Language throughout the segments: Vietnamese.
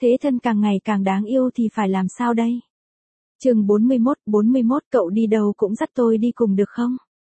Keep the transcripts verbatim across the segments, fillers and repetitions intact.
Thế thân càng ngày càng đáng yêu thì phải làm sao đây? Chương bốn mươi mốt, bốn mươi mốt cậu đi đâu cũng dắt tôi đi cùng được không?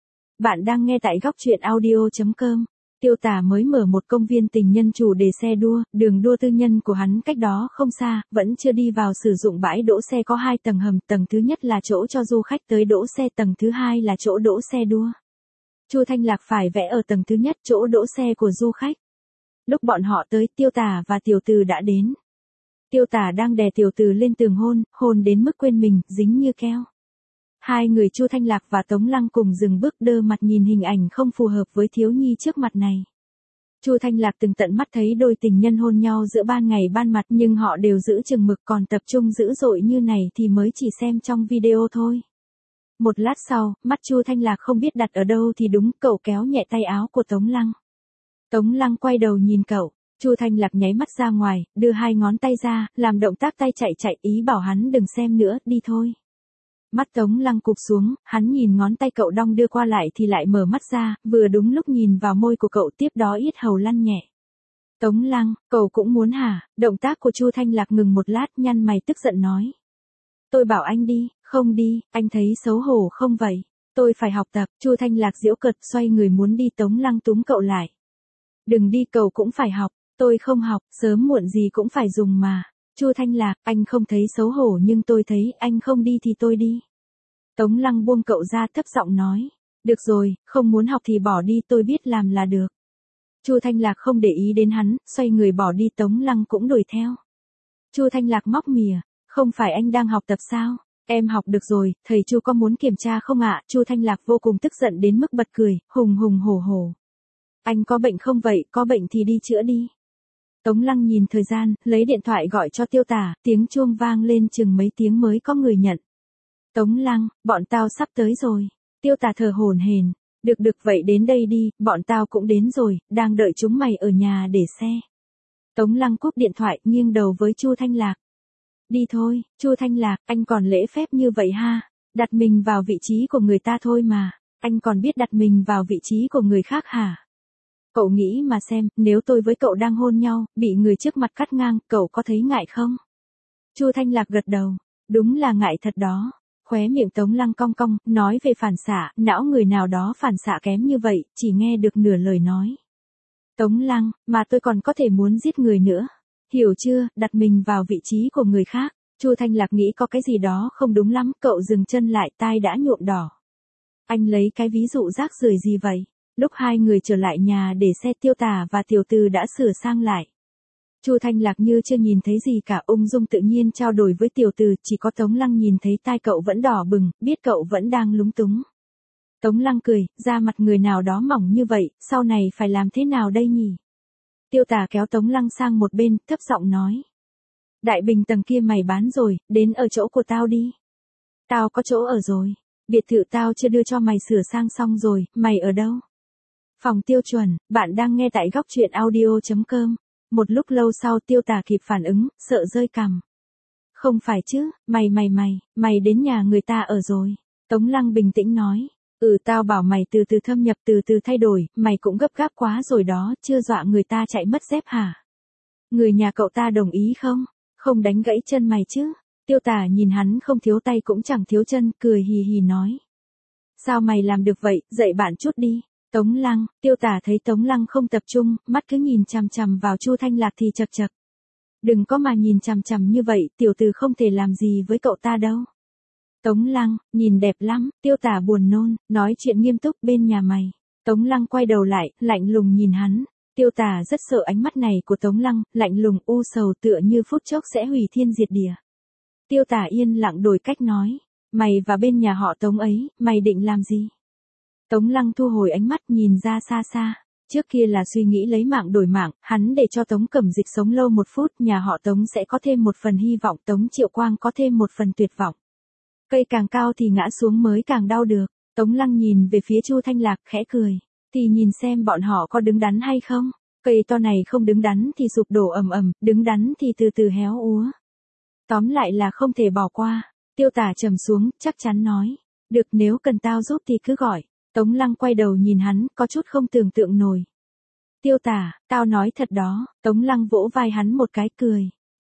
Bạn đang nghe tại góc truyện audio chấm com. Tiêu Tả mới mở một công viên tình nhân chủ đề xe đua, đường đua tư nhân của hắn cách đó không xa, vẫn chưa đi vào sử dụng bãi đỗ xe có hai tầng hầm, tầng thứ nhất là chỗ cho du khách tới đỗ xe, tầng thứ hai là chỗ đỗ xe đua. Chu Thanh Lạc phải vẽ ở tầng thứ nhất chỗ đỗ xe của du khách. Lúc bọn họ tới, Tiêu Tả và Tiểu Từ đã đến. Tiêu Tả đang đè Tiểu Từ lên tường hôn, hôn đến mức quên mình, dính như keo. Hai người Chu Thanh Lạc và Tống Lăng cùng dừng bước đơ mặt nhìn hình ảnh không phù hợp với thiếu nhi trước mặt này. Chu Thanh Lạc từng tận mắt thấy đôi tình nhân hôn nhau giữa ban ngày ban mặt, nhưng họ đều giữ chừng mực, còn tập trung dữ dội như này thì mới chỉ xem trong video thôi. Một lát sau, mắt Chu Thanh Lạc không biết đặt ở đâu thì đúng, cậu kéo nhẹ tay áo của Tống Lăng. Tống Lăng quay đầu nhìn cậu, Chu Thanh Lạc nháy mắt ra ngoài, đưa hai ngón tay ra, làm động tác tay chạy chạy, ý bảo hắn đừng xem nữa, đi thôi. Mắt Tống Lăng cụp xuống, hắn nhìn ngón tay cậu đong đưa qua lại thì lại mở mắt ra, vừa đúng lúc nhìn vào môi của cậu, tiếp đó yết hầu lăn nhẹ. Tống Lăng, cậu cũng muốn hả? Động tác của Chu Thanh Lạc ngừng một lát, nhăn mày tức giận nói. Tôi bảo anh đi, không đi, anh thấy xấu hổ không vậy? Tôi phải học tập. Chu Thanh Lạc giễu cợt xoay người muốn đi, Tống Lăng túm cậu lại. Đừng đi, cậu cũng phải học. Tôi không học, sớm muộn gì cũng phải dùng mà. Chu Thanh Lạc, anh không thấy xấu hổ nhưng tôi thấy, anh không đi thì tôi đi. Tống Lăng buông cậu ra, thấp giọng nói. Được rồi, không muốn học thì bỏ đi, tôi biết làm là được. Chu Thanh Lạc không để ý đến hắn, xoay người bỏ đi, Tống Lăng cũng đuổi theo. Chu Thanh Lạc móc mỉa, không phải anh đang học tập sao? Em học được rồi, thầy Chu có muốn kiểm tra không ạ? Chu Thanh Lạc vô cùng tức giận đến mức bật cười, hùng hùng hổ hổ. Anh có bệnh không vậy, có bệnh thì đi chữa đi. Tống Lăng nhìn thời gian, lấy điện thoại gọi cho Tiêu Tả, tiếng chuông vang lên chừng mấy tiếng mới có người nhận. Tống Lăng, bọn tao sắp tới rồi. Tiêu Tả thở hổn hển, được được vậy đến đây đi, bọn tao cũng đến rồi, đang đợi chúng mày ở nhà để xe. Tống Lăng cúp điện thoại, nghiêng đầu với Chu Thanh Lạc. Đi thôi, Chu Thanh Lạc, anh còn lễ phép như vậy ha, đặt mình vào vị trí của người ta thôi mà, anh còn biết đặt mình vào vị trí của người khác hả? Cậu nghĩ mà xem, nếu tôi với cậu đang hôn nhau, bị người trước mặt cắt ngang, cậu có thấy ngại không? Chu Thanh Lạc gật đầu, đúng là ngại thật đó. Khóe miệng Tống Lăng cong cong, nói về phản xạ, não người nào đó phản xạ kém như vậy, chỉ nghe được nửa lời nói. Tống Lăng, mà tôi còn có thể muốn giết người nữa. Hiểu chưa, đặt mình vào vị trí của người khác. Chu Thanh Lạc nghĩ có cái gì đó không đúng lắm, cậu dừng chân lại, tai đã nhuộm đỏ. Anh lấy cái ví dụ rác rưởi gì vậy? Lúc hai người trở lại nhà để xe, Tiêu Tả và Tiểu Từ đã sửa sang lại. Chu Thanh Lạc như chưa nhìn thấy gì cả, ung dung tự nhiên trao đổi với Tiểu Từ, chỉ có Tống Lăng nhìn thấy tai cậu vẫn đỏ bừng, biết cậu vẫn đang lúng túng. Tống Lăng cười, da mặt người nào đó mỏng như vậy, sau này phải làm thế nào đây nhỉ? Tiêu Tả kéo Tống Lăng sang một bên, thấp giọng nói. Đại bình tầng kia mày bán rồi, đến ở chỗ của tao đi. Tao có chỗ ở rồi, biệt thự tao chưa đưa cho mày sửa sang xong rồi, mày ở đâu? Phòng tiêu chuẩn, bạn đang nghe tại góc truyện audio chấm com. Một lúc lâu sau Tiêu Tả kịp phản ứng, sợ rơi cằm. Không phải chứ, mày mày mày, mày đến nhà người ta ở rồi. Tống Lăng bình tĩnh nói. Ừ, tao bảo mày từ từ thâm nhập, từ từ thay đổi, mày cũng gấp gáp quá rồi đó, chưa dọa người ta chạy mất dép hả? Người nhà cậu ta đồng ý không? Không đánh gãy chân mày chứ? Tiêu Tả nhìn hắn không thiếu tay cũng chẳng thiếu chân, cười hì hì nói. Sao mày làm được vậy, dạy bạn chút đi. Tống Lăng, Tiêu Tả thấy Tống Lăng không tập trung, mắt cứ nhìn chằm chằm vào Chu Thanh Lạc thì chật chật. Đừng có mà nhìn chằm chằm như vậy, Tiểu Từ không thể làm gì với cậu ta đâu. Tống Lăng, nhìn đẹp lắm, Tiêu Tả buồn nôn, nói chuyện nghiêm túc, bên nhà mày. Tống Lăng quay đầu lại, lạnh lùng nhìn hắn. Tiêu Tả rất sợ ánh mắt này của Tống Lăng, lạnh lùng u sầu tựa như phút chốc sẽ hủy thiên diệt địa. Tiêu Tả yên lặng đổi cách nói. Mày và bên nhà họ Tống ấy, mày định làm gì? Tống Lăng thu hồi ánh mắt nhìn ra xa xa. Trước kia là suy nghĩ lấy mạng đổi mạng, hắn để cho Tống Cẩm Dịch sống lâu một phút, nhà họ Tống sẽ có thêm một phần hy vọng, Tống Triệu Quang có thêm một phần tuyệt vọng. Cây càng cao thì ngã xuống mới càng đau được. Tống Lăng nhìn về phía Chu Thanh Lạc khẽ cười. Thì nhìn xem bọn họ có đứng đắn hay không. Cây to này không đứng đắn thì sụp đổ ầm ầm, đứng đắn thì từ từ héo úa. Tóm lại là không thể bỏ qua. Tiêu Tả trầm xuống, chắc chắn nói. Được, nếu cần tao giúp thì cứ gọi. Tống Lăng quay đầu nhìn hắn, có chút không tưởng tượng nổi. Tiêu Tả, tao nói thật đó. Tống Lăng vỗ vai hắn một cái cười.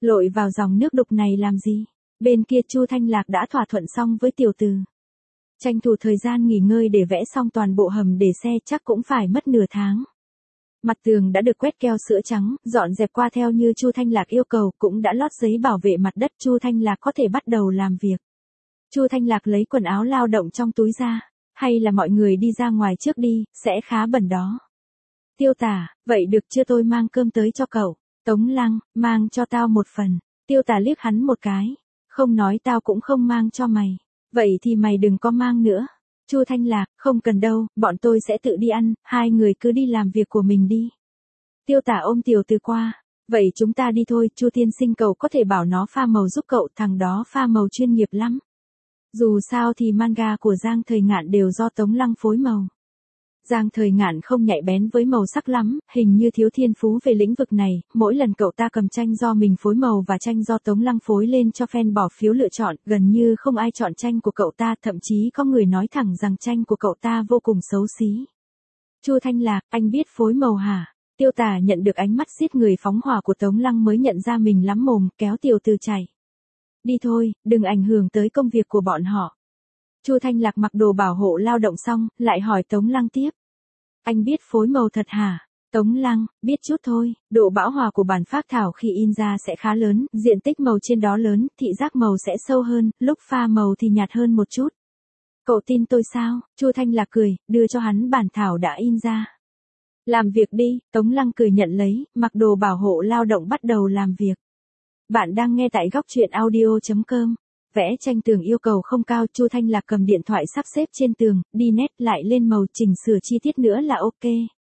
Lội vào dòng nước đục này làm gì? Bên kia Chu Thanh Lạc đã thỏa thuận xong với tiểu từ. Tranh thủ thời gian nghỉ ngơi để vẽ xong toàn bộ hầm để xe chắc cũng phải mất nửa tháng. Mặt tường đã được quét keo sữa trắng, dọn dẹp qua theo như Chu Thanh Lạc yêu cầu, cũng đã lót giấy bảo vệ mặt đất, Chu Thanh Lạc có thể bắt đầu làm việc. Chu Thanh Lạc lấy quần áo lao động trong túi ra, hay là mọi người đi ra ngoài trước đi, sẽ khá bẩn đó. Tiêu Tả, vậy được chưa, tôi mang cơm tới cho cậu. Tống Lăng, mang cho tao một phần. Tiêu Tả liếc hắn một cái, không nói tao cũng không mang cho mày. Vậy thì mày đừng có mang nữa. Chu Thanh Lạc, không cần đâu, bọn tôi sẽ tự đi ăn, hai người cứ đi làm việc của mình đi. Tiêu Tả ôm tiểu từ qua. Vậy chúng ta đi thôi, Chu tiên sinh cậu có thể bảo nó pha màu giúp cậu, thằng đó pha màu chuyên nghiệp lắm. Dù sao thì manga của Giang Thời Ngạn đều do Tống Lăng phối màu. Giang Thời Ngạn không nhạy bén với màu sắc lắm, hình như thiếu thiên phú về lĩnh vực này, mỗi lần cậu ta cầm tranh do mình phối màu và tranh do Tống Lăng phối lên cho fan bỏ phiếu lựa chọn, gần như không ai chọn tranh của cậu ta, thậm chí có người nói thẳng rằng tranh của cậu ta vô cùng xấu xí. Chu Thanh Lạc, anh biết phối màu hả? Tiêu Tả nhận được ánh mắt giết người phóng hỏa của Tống Lăng mới nhận ra mình lắm mồm, kéo tiểu từ chạy. Đi thôi, đừng ảnh hưởng tới công việc của bọn họ. Chu Thanh Lạc mặc đồ bảo hộ lao động xong, lại hỏi Tống Lăng tiếp. Anh biết phối màu thật hả? Tống Lăng, biết chút thôi, độ bão hòa của bản phác thảo khi in ra sẽ khá lớn, diện tích màu trên đó lớn, thị giác màu sẽ sâu hơn, lúc pha màu thì nhạt hơn một chút. Cậu tin tôi sao? Chu Thanh Lạc cười, đưa cho hắn bản thảo đã in ra. Làm việc đi, Tống Lăng cười nhận lấy, mặc đồ bảo hộ lao động bắt đầu làm việc. Bạn đang nghe tại góc truyện audio chấm com. Vẽ tranh tường yêu cầu không cao, Chu Thanh Lạc cầm điện thoại sắp xếp trên tường, đi nét lại lên màu, chỉnh sửa chi tiết nữa là ok.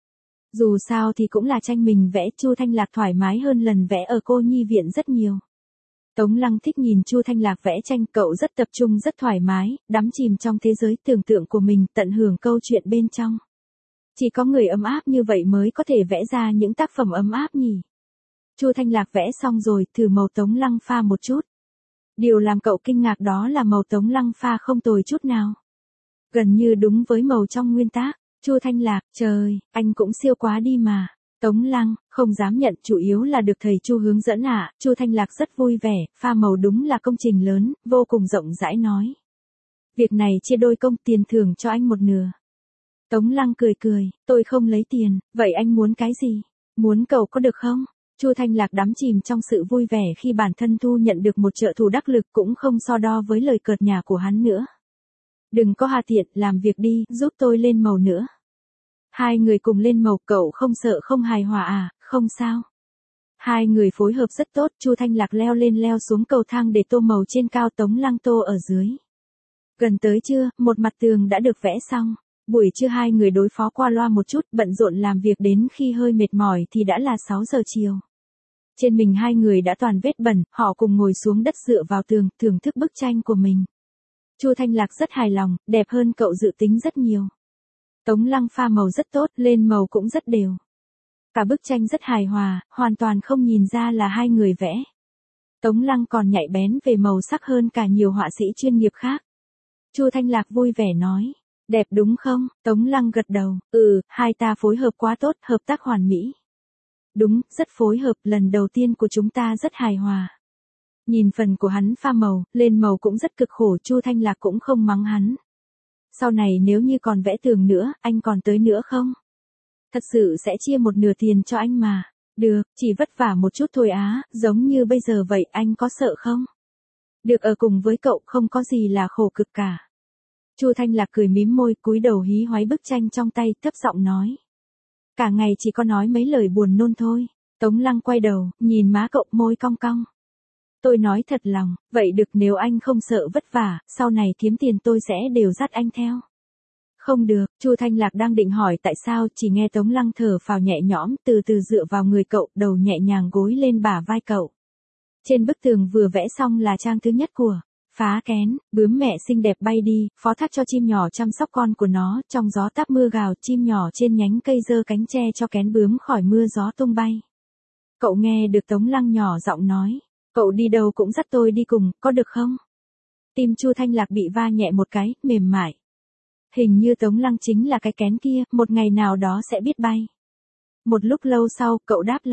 Dù sao thì cũng là tranh mình vẽ, Chu Thanh Lạc thoải mái hơn lần vẽ ở cô nhi viện rất nhiều. Tống Lăng thích nhìn Chu Thanh Lạc vẽ tranh, cậu rất tập trung, rất thoải mái, đắm chìm trong thế giới tưởng tượng của mình, tận hưởng câu chuyện bên trong. Chỉ có người ấm áp như vậy mới có thể vẽ ra những tác phẩm ấm áp nhỉ. Chu Thanh Lạc vẽ xong rồi, thử màu Tống Lăng pha một chút. Điều làm cậu kinh ngạc đó là màu Tống Lăng pha không tồi chút nào. Gần như đúng với màu trong nguyên tác. Chu Thanh Lạc, trời, anh cũng siêu quá đi mà. Tống Lăng, không dám nhận, chủ yếu là được thầy Chu hướng dẫn ạ. À. Chu Thanh Lạc rất vui vẻ, pha màu đúng là công trình lớn, vô cùng rộng rãi nói. Việc này chia đôi công, tiền thưởng cho anh một nửa. Tống Lăng cười cười, tôi không lấy tiền, vậy anh muốn cái gì? Muốn cậu có được không? Chu Thanh Lạc đắm chìm trong sự vui vẻ khi bản thân thu nhận được một trợ thủ đắc lực, cũng không so đo với lời cợt nhả của hắn nữa. Đừng có hà tiện, làm việc đi, giúp tôi lên màu nữa. Hai người cùng lên màu, cậu không sợ không hài hòa à? Không sao. Hai người phối hợp rất tốt, Chu Thanh Lạc leo lên leo xuống cầu thang để tô màu trên cao, Tống Lăng tô ở dưới. Gần tới trưa, một mặt tường đã được vẽ xong. Buổi trưa hai người đối phó qua loa một chút, bận rộn làm việc đến khi hơi mệt mỏi thì đã là sáu giờ chiều. Trên mình hai người đã toàn vết bẩn, họ cùng ngồi xuống đất dựa vào tường, thưởng thức bức tranh của mình. Chu Thanh Lạc rất hài lòng, đẹp hơn cậu dự tính rất nhiều. Tống Lăng pha màu rất tốt, lên màu cũng rất đều. Cả bức tranh rất hài hòa, hoàn toàn không nhìn ra là hai người vẽ. Tống Lăng còn nhạy bén về màu sắc hơn cả nhiều họa sĩ chuyên nghiệp khác. Chu Thanh Lạc vui vẻ nói. Đẹp đúng không? Tống Lăng gật đầu, ừ, hai ta phối hợp quá tốt, hợp tác hoàn mỹ. Đúng, rất phối hợp, lần đầu tiên của chúng ta rất hài hòa. Nhìn phần của hắn pha màu, lên màu cũng rất cực khổ, Chu Thanh Lạc cũng không mắng hắn. Sau này nếu như còn vẽ tường nữa, anh còn tới nữa không? Thật sự sẽ chia một nửa tiền cho anh mà. Được, chỉ vất vả một chút thôi á, giống như bây giờ vậy, anh có sợ không? Được ở cùng với cậu không có gì là khổ cực cả. Chu Thanh Lạc cười mím môi, cúi đầu hí hoáy bức tranh trong tay, thấp giọng nói. Cả ngày chỉ có nói mấy lời buồn nôn thôi. Tống Lăng quay đầu, nhìn má cậu, môi cong cong. Tôi nói thật lòng, vậy được, nếu anh không sợ vất vả, sau này kiếm tiền tôi sẽ đều dắt anh theo. Không được, Chu Thanh Lạc đang định hỏi tại sao, chỉ nghe Tống Lăng thở phào nhẹ nhõm, từ từ dựa vào người cậu, đầu nhẹ nhàng gối lên bả vai cậu. Trên bức tường vừa vẽ xong là trang thứ nhất của Phá Kén, bướm mẹ xinh đẹp bay đi, phó thác cho chim nhỏ chăm sóc con của nó, trong gió táp mưa gào, chim nhỏ trên nhánh cây giơ cánh che cho kén bướm khỏi mưa gió tung bay. Cậu nghe được Tống Lăng nhỏ giọng nói, cậu đi đâu cũng dắt tôi đi cùng, có được không? Tim Chu Thanh Lạc bị va nhẹ một cái, mềm mại. Hình như Tống Lăng chính là cái kén kia, một ngày nào đó sẽ biết bay. Một lúc lâu sau, cậu đáp lại,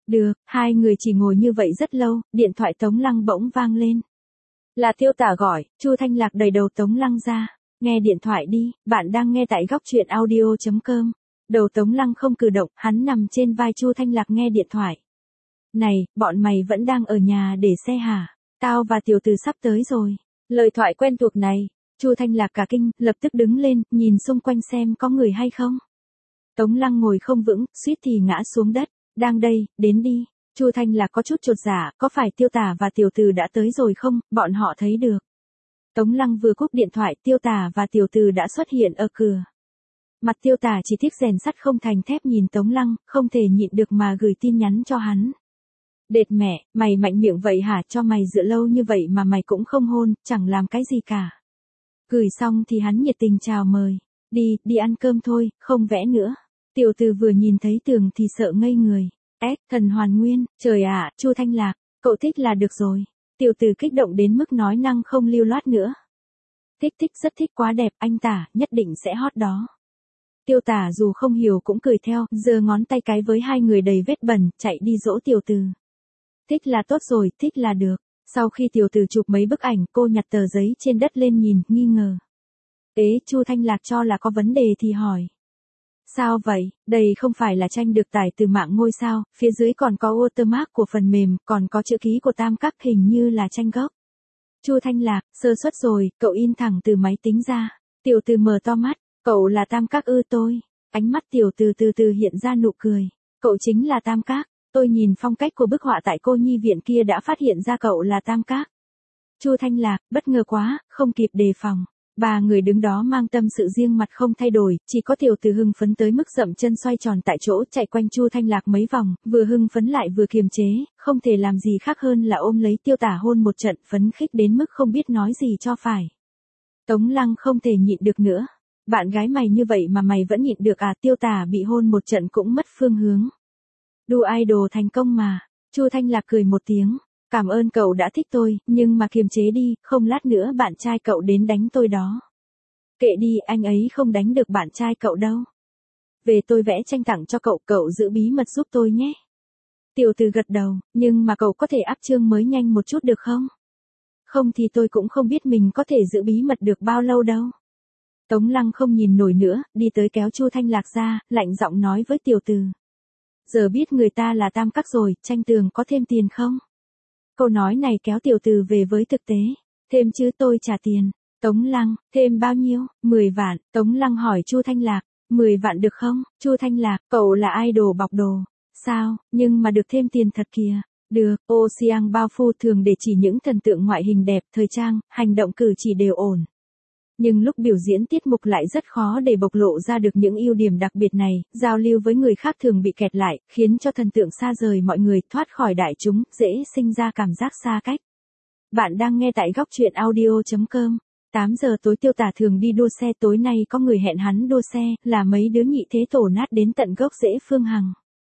Được, hai người chỉ ngồi như vậy rất lâu, điện thoại Tống Lăng bỗng vang lên. Là Tiêu Tả gọi, Chu Thanh Lạc đẩy đầu Tống Lăng ra. Nghe điện thoại đi, bạn đang nghe tại góc truyện audio chấm com. Đầu Tống Lăng không cử động, hắn nằm trên vai Chu Thanh Lạc nghe điện thoại. Này, bọn mày vẫn đang ở nhà để xe hả? Tao và tiểu tử sắp tới rồi. Lời thoại quen thuộc này, Chu Thanh Lạc cả kinh, lập tức đứng lên, nhìn xung quanh xem có người hay không. Tống Lăng ngồi không vững, suýt thì ngã xuống đất. Đang đây, đến đi. Chu Thanh Lạc có chút chột dạ, có phải Tiêu Tả và tiểu tử đã tới rồi không, bọn họ thấy được. Tống Lăng vừa cúp điện thoại, Tiêu Tả và tiểu tử đã xuất hiện ở cửa. Mặt Tiêu Tả chỉ tiếc rèn sắt không thành thép nhìn Tống Lăng, không thể nhịn được mà gửi tin nhắn cho hắn. Đệt mẹ, mày mạnh miệng vậy hả, cho mày dựa lâu như vậy mà mày cũng không hôn, chẳng làm cái gì cả. Gửi xong thì hắn nhiệt tình chào mời. Đi, đi ăn cơm thôi, không vẽ nữa. Tiểu tử vừa nhìn thấy tường thì sợ ngây người. Ếch, thần hoàn nguyên, trời ạ, Chu Thanh Lạc, cậu thích là được rồi. Tiểu tử kích động đến mức nói năng không lưu loát nữa. Thích thích rất thích quá đẹp, anh Tả, nhất định sẽ hot đó. Tiêu Tả dù không hiểu cũng cười theo, giơ ngón tay cái với hai người đầy vết bẩn, chạy đi dỗ tiểu tử. Thích là tốt rồi, thích là được. Sau khi tiểu tử chụp mấy bức ảnh, cô nhặt tờ giấy trên đất lên nhìn, nghi ngờ. Ế, Chu Thanh Lạc cho là có vấn đề thì hỏi. Sao vậy, đây không phải là tranh được tải từ mạng ngôi sao, phía dưới còn có watermark của phần mềm, còn có chữ ký của Tam Các, hình như là tranh gốc. Chu Thanh Lạc, sơ suất rồi, cậu in thẳng từ máy tính ra. Tiểu tử mở to mắt, cậu là Tam Các ư? Tôi. Ánh mắt tiểu tử từ từ hiện ra nụ cười. Cậu chính là Tam Các. Tôi nhìn phong cách của bức họa tại cô nhi viện kia đã phát hiện ra cậu là Tam Các. Chu Thanh Lạc, bất ngờ quá, không kịp đề phòng. Ba người đứng đó mang tâm sự riêng, mặt không thay đổi, chỉ có tiểu tử hưng phấn tới mức dậm chân xoay tròn tại chỗ, chạy quanh Chu Thanh Lạc mấy vòng, vừa hưng phấn lại vừa kiềm chế, không thể làm gì khác hơn là ôm lấy Tiêu Tả hôn một trận, phấn khích đến mức không biết nói gì cho phải. Tống Lăng không thể nhịn được nữa. Bạn gái mày như vậy mà mày vẫn nhịn được à? Tiêu Tả bị hôn một trận cũng mất phương hướng. Đu idol thành công mà. Chu Thanh Lạc cười một tiếng. Cảm ơn cậu đã thích tôi, nhưng mà kiềm chế đi, không lát nữa bạn trai cậu đến đánh tôi đó. Kệ đi, anh ấy không đánh được bạn trai cậu đâu. Về tôi vẽ tranh tặng cho cậu, cậu giữ bí mật giúp tôi nhé. Tiểu tử gật đầu, nhưng mà cậu có thể áp chương mới nhanh một chút được không? Không thì tôi cũng không biết mình có thể giữ bí mật được bao lâu đâu. Tống Lăng không nhìn nổi nữa, đi tới kéo Chu Thanh Lạc ra, lạnh giọng nói với tiểu tử. Giờ biết người ta là Tam Các rồi, tranh tường có thêm tiền không? Câu nói này kéo tiểu tử về với thực tế. Thêm chứ, tôi trả tiền. Tống Lăng, thêm bao nhiêu? mười vạn. Tống Lăng hỏi Chu Thanh Lạc, mười vạn được không? Chu Thanh Lạc, cậu là idol bọc đồ. Sao, nhưng mà được thêm tiền thật kìa. Được, Ocean bao phu thường để chỉ những thần tượng ngoại hình đẹp, thời trang, hành động cử chỉ đều ổn. Nhưng lúc biểu diễn tiết mục lại rất khó để bộc lộ ra được những ưu điểm đặc biệt này, giao lưu với người khác thường bị kẹt lại, khiến cho thần tượng xa rời mọi người, thoát khỏi đại chúng, dễ sinh ra cảm giác xa cách. Bạn đang nghe tại góc truyện audio chấm com. tám giờ tối Tiêu Tả thường đi đua xe, tối nay có người hẹn hắn đua xe, là mấy đứa nhị thế tổ nát đến tận gốc rễ Phương Hằng.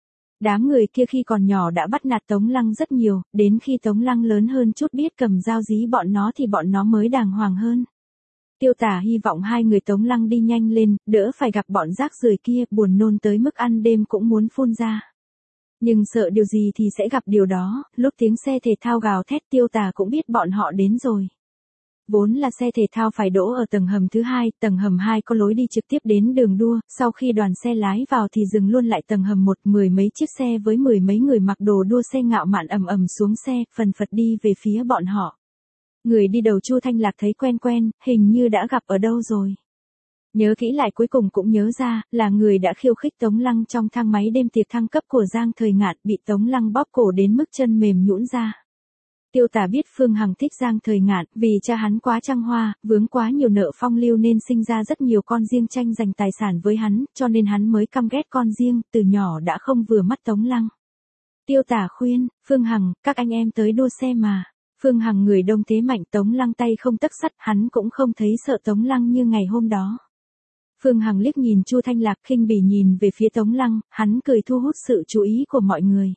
Đám người kia khi còn nhỏ đã bắt nạt Tống Lăng rất nhiều, đến khi Tống Lăng lớn hơn chút biết cầm dao dí bọn nó thì bọn nó mới đàng hoàng hơn. Tiêu Tả hy vọng hai người Tống Lăng đi nhanh lên, đỡ phải gặp bọn rác rưởi kia, buồn nôn tới mức ăn đêm cũng muốn phun ra. Nhưng sợ điều gì thì sẽ gặp điều đó, lúc tiếng xe thể thao gào thét Tiêu Tả cũng biết bọn họ đến rồi. Vốn là xe thể thao phải đỗ ở tầng hầm thứ hai, tầng hầm hai có lối đi trực tiếp đến đường đua, sau khi đoàn xe lái vào thì dừng luôn lại tầng hầm một, mười mấy chiếc xe với mười mấy người mặc đồ đua xe ngạo mạn ầm ầm xuống xe, phần phật đi về phía bọn họ. Người đi đầu Chu Thanh Lạc thấy quen quen, hình như đã gặp ở đâu rồi. Nhớ kỹ lại cuối cùng cũng nhớ ra, là người đã khiêu khích Tống Lăng trong thang máy đêm tiệc thăng cấp của Giang Thời Ngạn, bị Tống Lăng bóp cổ đến mức chân mềm nhũn ra. Tiêu Tả biết Phương Hằng thích Giang Thời Ngạn, vì cha hắn quá trăng hoa, vướng quá nhiều nợ phong lưu nên sinh ra rất nhiều con riêng tranh giành tài sản với hắn, cho nên hắn mới căm ghét con riêng, từ nhỏ đã không vừa mắt Tống Lăng. Tiêu Tả khuyên, Phương Hằng, các anh em tới đua xe mà. Phương Hằng người đông thế mạnh, Tống Lăng tay không tấc sắt, hắn cũng không thấy sợ Tống Lăng như ngày hôm đó. Phương Hằng liếc nhìn Chu Thanh Lạc khinh bỉ nhìn về phía Tống Lăng, hắn cười thu hút sự chú ý của mọi người.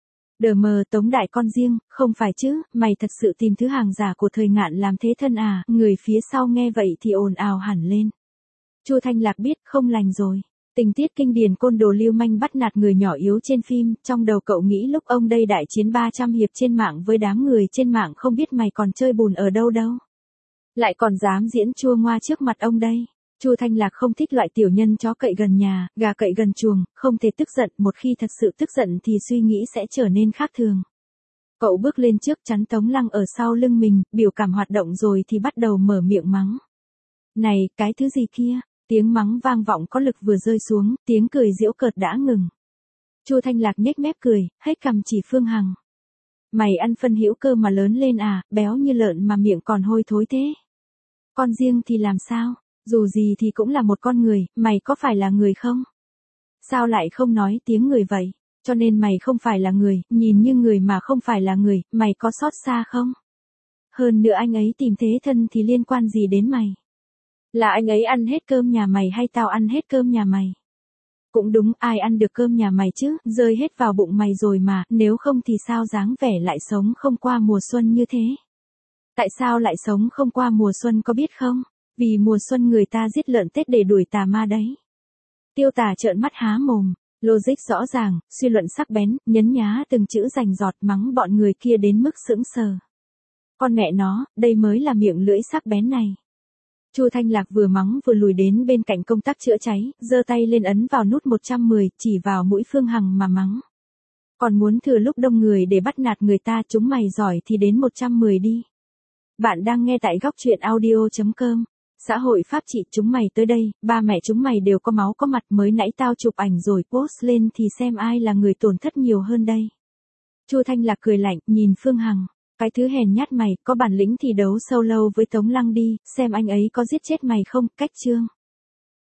Đờ mờ Tống đại con riêng, không phải chứ, mày thật sự tìm thứ hàng giả của Thời Ngạn làm thế thân à? Người phía sau nghe vậy thì ồn ào hẳn lên. Chu Thanh Lạc biết không lành rồi. Tình tiết kinh điển côn đồ lưu manh bắt nạt người nhỏ yếu trên phim, trong đầu cậu nghĩ lúc ông đây đại chiến ba trăm hiệp trên mạng với đám người trên mạng không biết mày còn chơi bùn ở đâu đâu. Lại còn dám diễn chua ngoa trước mặt ông đây. Chu Thanh Lạc không thích loại tiểu nhân chó cậy gần nhà, gà cậy gần chuồng, không thể tức giận, một khi thật sự tức giận thì suy nghĩ sẽ trở nên khác thường. Cậu bước lên trước chắn Tống Lăng ở sau lưng mình, biểu cảm hoạt động rồi thì bắt đầu mở miệng mắng. Này, cái thứ gì kia? Tiếng mắng vang vọng có lực vừa rơi xuống, tiếng cười giễu cợt đã ngừng. Chu Thanh Lạc nhếch mép cười, hết cằm chỉ Phương Hằng. Mày ăn phân hữu cơ mà lớn lên à, béo như lợn mà miệng còn hôi thối thế. Con riêng thì làm sao? Dù gì thì cũng là một con người, mày có phải là người không? Sao lại không nói tiếng người vậy? Cho nên mày không phải là người, nhìn như người mà không phải là người, mày có xót xa không? Hơn nữa anh ấy tìm thế thân thì liên quan gì đến mày? Là anh ấy ăn hết cơm nhà mày hay tao ăn hết cơm nhà mày? Cũng đúng, ai ăn được cơm nhà mày chứ, rơi hết vào bụng mày rồi mà, nếu không thì sao dáng vẻ lại sống không qua mùa xuân như thế? Tại sao lại sống không qua mùa xuân có biết không? Vì mùa xuân người ta giết lợn Tết để đuổi tà ma đấy. Tiêu Tà trợn mắt há mồm, logic rõ ràng, suy luận sắc bén, nhấn nhá từng chữ rành giọt mắng bọn người kia đến mức sững sờ. Con mẹ nó, đây mới là miệng lưỡi sắc bén này. Chu Thanh Lạc vừa mắng vừa lùi đến bên cạnh công tác chữa cháy, giơ tay lên ấn vào nút một trăm mười, chỉ vào mũi Phương Hằng mà mắng. Còn muốn thừa lúc đông người để bắt nạt người ta, chúng mày giỏi thì đến một trăm mười đi. Bạn đang nghe tại góc truyện audio chấm com. Xã hội pháp trị chúng mày tới đây, ba mẹ chúng mày đều có máu có mặt, mới nãy tao chụp ảnh rồi post lên thì xem ai là người tổn thất nhiều hơn đây. Chu Thanh Lạc cười lạnh, nhìn Phương Hằng. Cái thứ hèn nhát mày, có bản lĩnh thì đấu solo với Tống Lăng đi, xem anh ấy có giết chết mày không, cách chương.